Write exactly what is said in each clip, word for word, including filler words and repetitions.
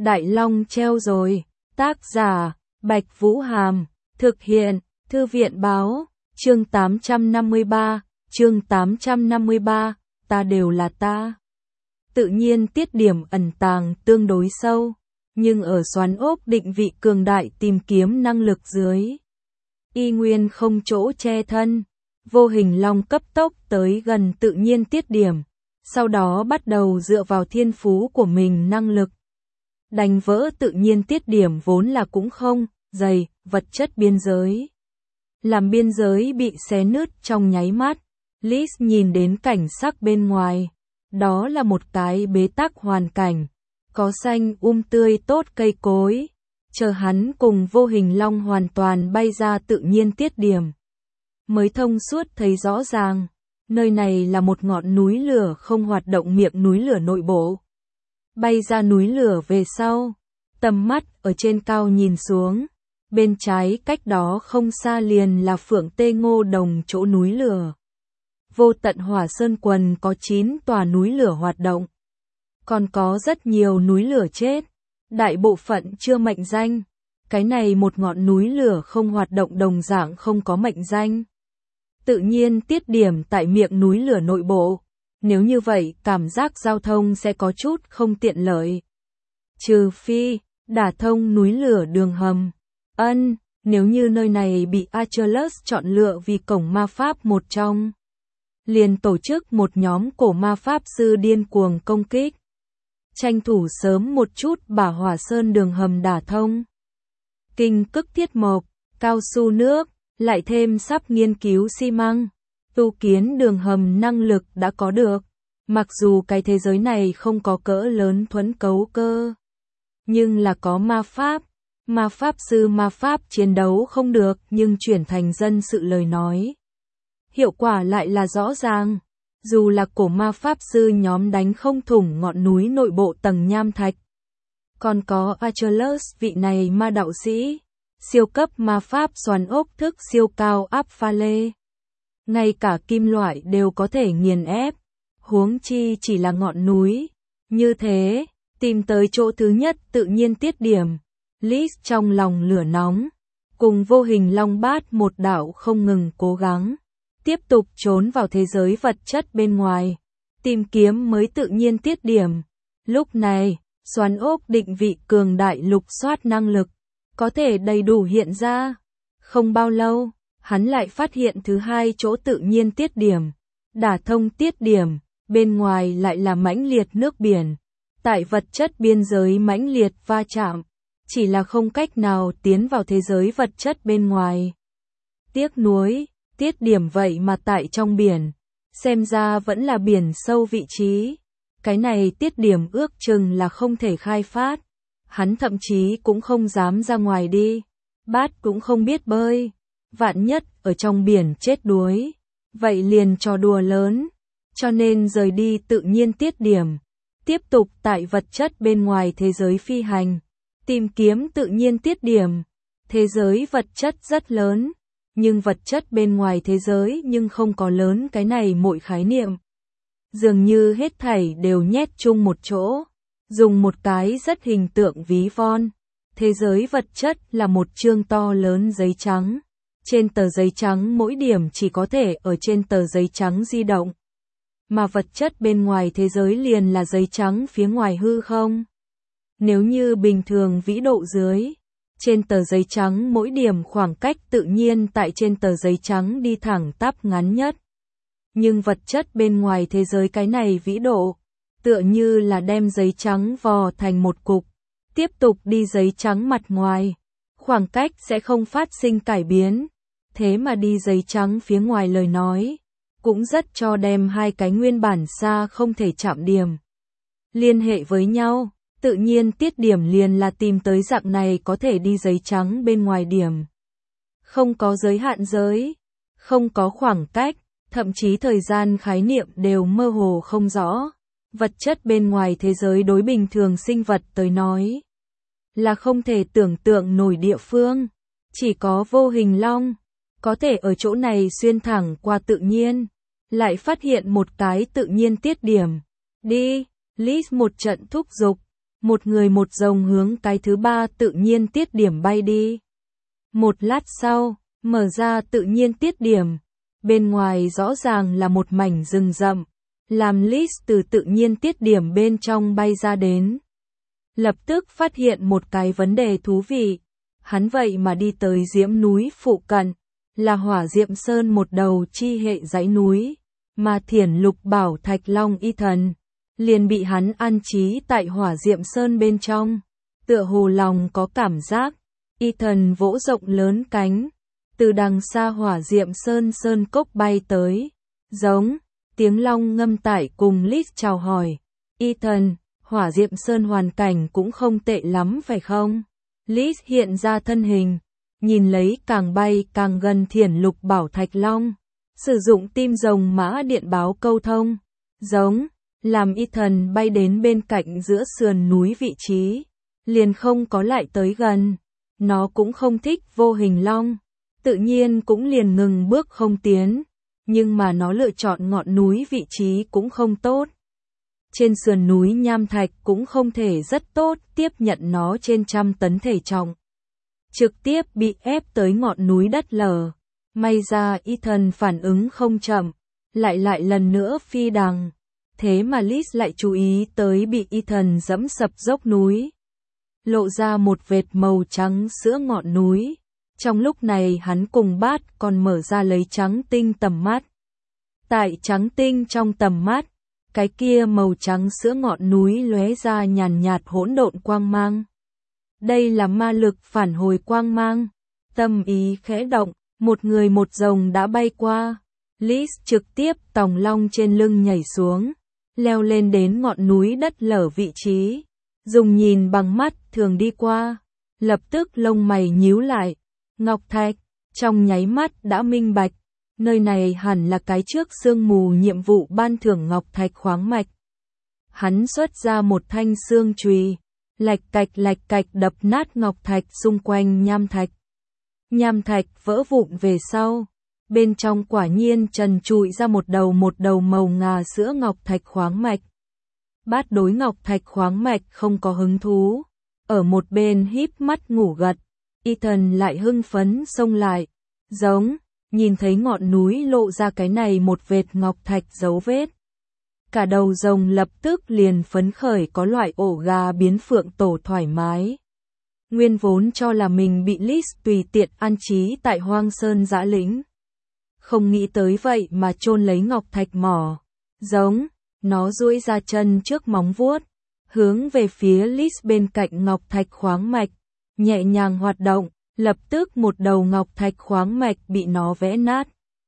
Đại Long treo rồi. Tác giả, Bạch Vũ Hàm. Thực hiện, Thư viện Báo. Chương tám trăm năm mươi ba. Chương tám trăm năm mươi ba. Ta đều là ta. Tự nhiên tiết điểm ẩn tàng tương đối sâu, nhưng ở xoắn ốc định vị cường đại tìm kiếm năng lực dưới. Y nguyên không chỗ che thân. Vô Hình Long cấp tốc tới gần tự nhiên tiết điểm, sau đó bắt đầu dựa vào thiên phú của mình năng lực đánh vỡ tự nhiên tiết điểm vốn là cũng không dày vật chất biên giới. Làm biên giới bị xé nứt trong nháy mắt, Liz nhìn đến cảnh sắc bên ngoài. Đó là một cái bế tắc hoàn cảnh, có xanh um tươi tốt cây cối, chờ hắn cùng Vô Hình Long hoàn toàn bay ra tự nhiên tiết điểm. Mới thông suốt thấy rõ ràng, nơi này là một ngọn núi lửa không hoạt động miệng núi lửa nội bộ. Bay ra núi lửa về sau, tầm mắt ở trên cao nhìn xuống, bên trái cách đó không xa liền là Phượng Tê Ngô Đồng chỗ núi lửa. Vô Tận Hỏa Sơn quần có chín tòa núi lửa hoạt động, còn có rất nhiều núi lửa chết, đại bộ phận chưa mệnh danh. Cái này một ngọn núi lửa không hoạt động đồng dạng không có mệnh danh. Tự nhiên tiết điểm tại miệng núi lửa nội bộ, nếu như vậy cảm giác giao thông sẽ có chút không tiện lợi. Trừ phi, đả thông núi lửa đường hầm. Ân, nếu như nơi này bị Achilles chọn lựa vì cổng ma pháp một trong, liền tổ chức một nhóm cổ ma pháp sư điên cuồng công kích. Tranh thủ sớm một chút bả Hỏa Sơn đường hầm đả thông. Kinh cức thiết mộc, cao su nước, lại thêm sắp nghiên cứu xi măng, tu kiến đường hầm năng lực đã có được. Mặc dù cái thế giới này không có cỡ lớn thuẫn cấu cơ, nhưng là có ma pháp. Ma pháp sư ma pháp chiến đấu không được, nhưng chuyển thành dân sự lời nói, hiệu quả lại là rõ ràng. Dù là cổ ma pháp sư nhóm đánh không thủng ngọn núi nội bộ tầng nham thạch. Còn có Achilles vị này ma đạo sĩ, siêu cấp ma pháp xoắn ốc thức siêu cao áp pha lê. Ngay cả kim loại đều có thể nghiền ép, huống chi chỉ là ngọn núi. Như thế, tìm tới chỗ thứ nhất tự nhiên tiết điểm. Liz trong lòng lửa nóng, cùng Vô Hình Long bát một đạo không ngừng cố gắng, tiếp tục trốn vào thế giới vật chất bên ngoài, tìm kiếm mới tự nhiên tiết điểm. Lúc này, xoắn ốc định vị cường đại lục soát năng lực, có thể đầy đủ hiện ra. Không bao lâu, hắn lại phát hiện thứ hai chỗ tự nhiên tiết điểm, đả thông tiết điểm, bên ngoài lại là mãnh liệt nước biển. Tại vật chất biên giới mãnh liệt va chạm, chỉ là không cách nào tiến vào thế giới vật chất bên ngoài. Tiếc nuối, tiết điểm vậy mà tại trong biển, xem ra vẫn là biển sâu vị trí. Cái này tiết điểm ước chừng là không thể khai phát. Hắn thậm chí cũng không dám ra ngoài đi. Bát cũng không biết bơi. Vạn nhất ở trong biển chết đuối, vậy liền trò đùa lớn. Cho nên rời đi tự nhiên tiết điểm, tiếp tục tại vật chất bên ngoài thế giới phi hành, tìm kiếm tự nhiên tiết điểm. Thế giới vật chất rất lớn, nhưng vật chất bên ngoài thế giới nhưng không có lớn cái này mỗi khái niệm. Dường như hết thảy đều nhét chung một chỗ, dùng một cái rất hình tượng ví von. Thế giới vật chất là một chương to lớn giấy trắng. Trên tờ giấy trắng mỗi điểm chỉ có thể ở trên tờ giấy trắng di động. Mà vật chất bên ngoài thế giới liền là giấy trắng phía ngoài hư không. Nếu như bình thường vĩ độ dưới, trên tờ giấy trắng mỗi điểm khoảng cách tự nhiên tại trên tờ giấy trắng đi thẳng tắp ngắn nhất. Nhưng vật chất bên ngoài thế giới cái này vĩ độ, tựa như là đem giấy trắng vò thành một cục, tiếp tục đi giấy trắng mặt ngoài, khoảng cách sẽ không phát sinh cải biến. Thế mà đi giấy trắng phía ngoài lời nói, cũng rất cho đem hai cái nguyên bản xa không thể chạm điểm liên hệ với nhau. Tự nhiên tiết điểm liền là tìm tới dạng này có thể đi giấy trắng bên ngoài điểm. Không có giới hạn giới, không có khoảng cách, thậm chí thời gian khái niệm đều mơ hồ không rõ. Vật chất bên ngoài thế giới đối bình thường sinh vật tới nói là không thể tưởng tượng nổi địa phương. Chỉ có Vô Hình Long có thể ở chỗ này xuyên thẳng qua tự nhiên, lại phát hiện một cái tự nhiên tiết điểm. Đi, Liz một trận thúc giục, Một người một rồng hướng cái thứ ba tự nhiên tiết điểm bay đi. Một lát sau, mở ra tự nhiên tiết điểm. Bên ngoài rõ ràng là một mảnh rừng rậm. Làm Liz từ tự nhiên tiết điểm bên trong bay ra đến. Lập tức phát hiện một cái vấn đề thú vị. Hắn vậy mà đi tới diễm núi phụ cận. Là Hỏa Diệm Sơn, một đầu chi hệ dãy núi. Mà Thiển Lục bảo Thạch Long y thần liền bị hắn an trí tại Hỏa Diệm Sơn bên trong. Tựa hồ lòng có cảm giác. Y thần vỗ rộng lớn cánh. Từ đằng xa Hỏa Diệm Sơn sơn cốc bay tới. Giống. Tiếng long ngâm tải cùng Liz chào hỏi. Y thần, Hỏa Diệm Sơn hoàn cảnh cũng không tệ lắm phải không? Liz hiện ra thân hình. Nhìn lấy càng bay càng gần Thiển Lục bảo Thạch Long. Sử dụng tim rồng mã điện báo câu thông. Giống. Làm y thần bay đến bên cạnh giữa sườn núi vị trí. Liền không có lại tới gần. Nó cũng không thích vô hình long. Tự nhiên cũng liền ngừng bước không tiến. Nhưng mà nó lựa chọn ngọn núi vị trí cũng không tốt. Trên sườn núi nham thạch cũng không thể rất tốt tiếp nhận nó trên trăm tấn thể trọng. Trực tiếp bị ép tới ngọn núi đất lở. May ra y thần phản ứng không chậm. Lại lại lần nữa phi đằng. Thế mà Liz lại chú ý tới bị y thần dẫm sập dốc núi. Lộ ra một vệt màu trắng giữa ngọn núi. Trong lúc này hắn cùng Bát còn mở ra lấy trắng tinh tầm mắt. Tại trắng tinh trong tầm mắt, cái kia màu trắng giữa ngọn núi lóe ra nhàn nhạt hỗn độn quang mang. Đây là ma lực phản hồi quang mang. Tâm ý khẽ động, một người một rồng đã bay qua. Liz trực tiếp tòng long trên lưng nhảy xuống, leo lên đến ngọn núi đất lở vị trí. Dùng nhìn bằng mắt thường đi qua, lập tức lông mày nhíu lại. Ngọc thạch, trong nháy mắt đã minh bạch. Nơi này hẳn là cái trước sương mù nhiệm vụ ban thưởng ngọc thạch khoáng mạch. Hắn xuất ra một thanh xương chùy, lạch cạch lạch cạch đập nát ngọc thạch xung quanh nham thạch. Nham thạch vỡ vụn về sau, bên trong quả nhiên trần trụi ra một đầu một đầu màu ngà sữa ngọc thạch khoáng mạch. Bát đối ngọc thạch khoáng mạch không có hứng thú, ở một bên híp mắt ngủ gật. Y thần lại hưng phấn xông lại, giống, nhìn thấy ngọn núi lộ ra cái này một vệt ngọc thạch dấu vết. Cả đầu rồng lập tức liền phấn khởi, có loại ổ gà biến phượng tổ thoải mái. Nguyên vốn cho là mình bị Liz tùy tiện an trí tại Hoang Sơn Dã Lĩnh. Không nghĩ tới vậy mà chôn lấy ngọc thạch mỏ. Giống, nó duỗi ra chân trước móng vuốt, hướng về phía Liz bên cạnh ngọc thạch khoáng mạch. Nhẹ nhàng hoạt động, lập tức một đầu ngọc thạch khoáng mạch bị nó vẽ nát.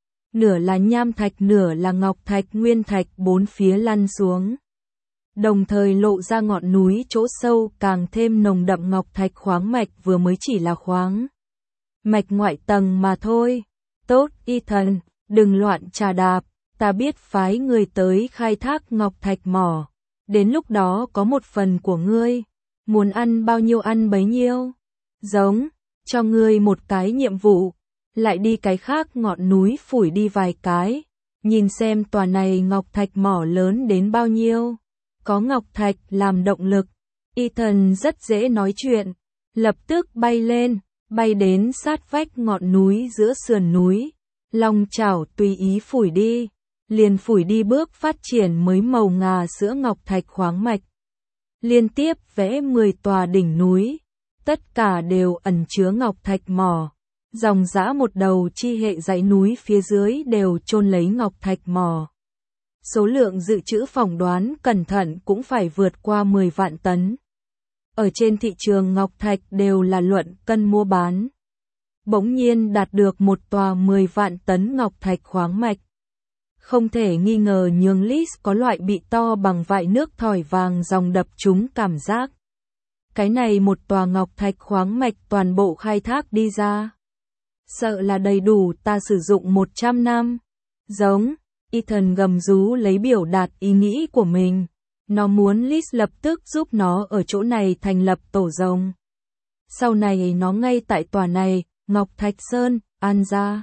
Nửa là nham thạch, nửa là ngọc thạch nguyên thạch bốn phía lăn xuống. Đồng thời lộ ra ngọn núi chỗ sâu càng thêm nồng đậm ngọc thạch khoáng mạch vừa mới chỉ là khoáng mạch ngoại tầng mà thôi. Tốt, y thần, đừng loạn trà đạp, ta biết phái người tới khai thác ngọc thạch mỏ. Đến lúc đó có một phần của ngươi. Muốn ăn bao nhiêu ăn bấy nhiêu. Giống, cho ngươi một cái nhiệm vụ, lại đi cái khác ngọn núi phủi đi vài cái, nhìn xem tòa này ngọc thạch mỏ lớn đến bao nhiêu. Có ngọc thạch làm động lực, y thần rất dễ nói chuyện, lập tức bay lên, bay đến sát vách ngọn núi giữa sườn núi, long chảo tùy ý phủi đi, liền phủi đi bước phát triển mới màu ngà sữa ngọc thạch khoáng mạch. Liên tiếp vẽ mười tòa đỉnh núi, tất cả đều ẩn chứa ngọc thạch mỏ. Dòng dã một đầu chi hệ dãy núi phía dưới đều chôn lấy ngọc thạch mỏ. Số lượng dự trữ phỏng đoán cẩn thận cũng phải vượt qua mười vạn tấn. Ở trên thị trường ngọc thạch đều là luận cân mua bán. Bỗng nhiên đạt được một tòa mười vạn tấn ngọc thạch khoáng mạch. Không thể nghi ngờ nhường Liz có loại bị to bằng vại nước thỏi vàng dòng đập trúng cảm giác. Cái này một tòa ngọc thạch khoáng mạch toàn bộ khai thác đi ra. Sợ là đầy đủ ta sử dụng một trăm năm. Giống, Ethan gầm rú lấy biểu đạt ý nghĩ của mình. Nó muốn Liz lập tức giúp nó ở chỗ này thành lập tổ rồng. Sau này nó ngay tại tòa này, Ngọc Thạch Sơn, an ra.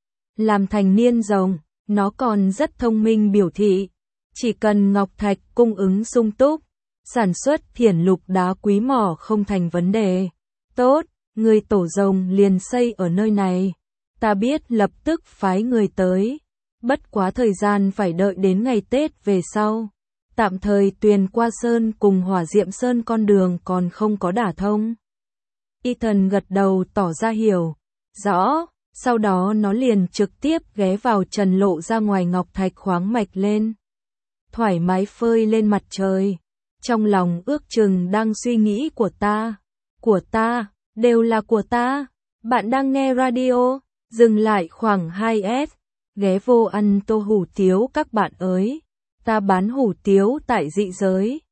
Làm thành niên rồng, nó còn rất thông minh biểu thị. Chỉ cần Ngọc Thạch cung ứng sung túc, Sản xuất thiển lục đá quý mỏ không thành vấn đề. Tốt, người tổ rồng liền xây ở nơi này. Ta biết lập tức phái người tới. Bất quá thời gian phải đợi đến ngày Tết về sau. Tạm thời Tuyền qua sơn cùng Hỏa Diệm Sơn con đường còn không có đả thông. Ethan gật đầu tỏ ra hiểu. Rõ, sau đó nó liền trực tiếp ghé vào trần lộ ra ngoài ngọc thạch khoáng mạch lên. Thoải mái phơi lên mặt trời. Trong lòng ước chừng đang suy nghĩ của ta. Của ta, đều là của ta. Bạn đang nghe radio, dừng lại khoảng hai S. Ghé vô ăn tô hủ tiếu các bạn ơi. Ta bán hủ tiếu tại dị giới.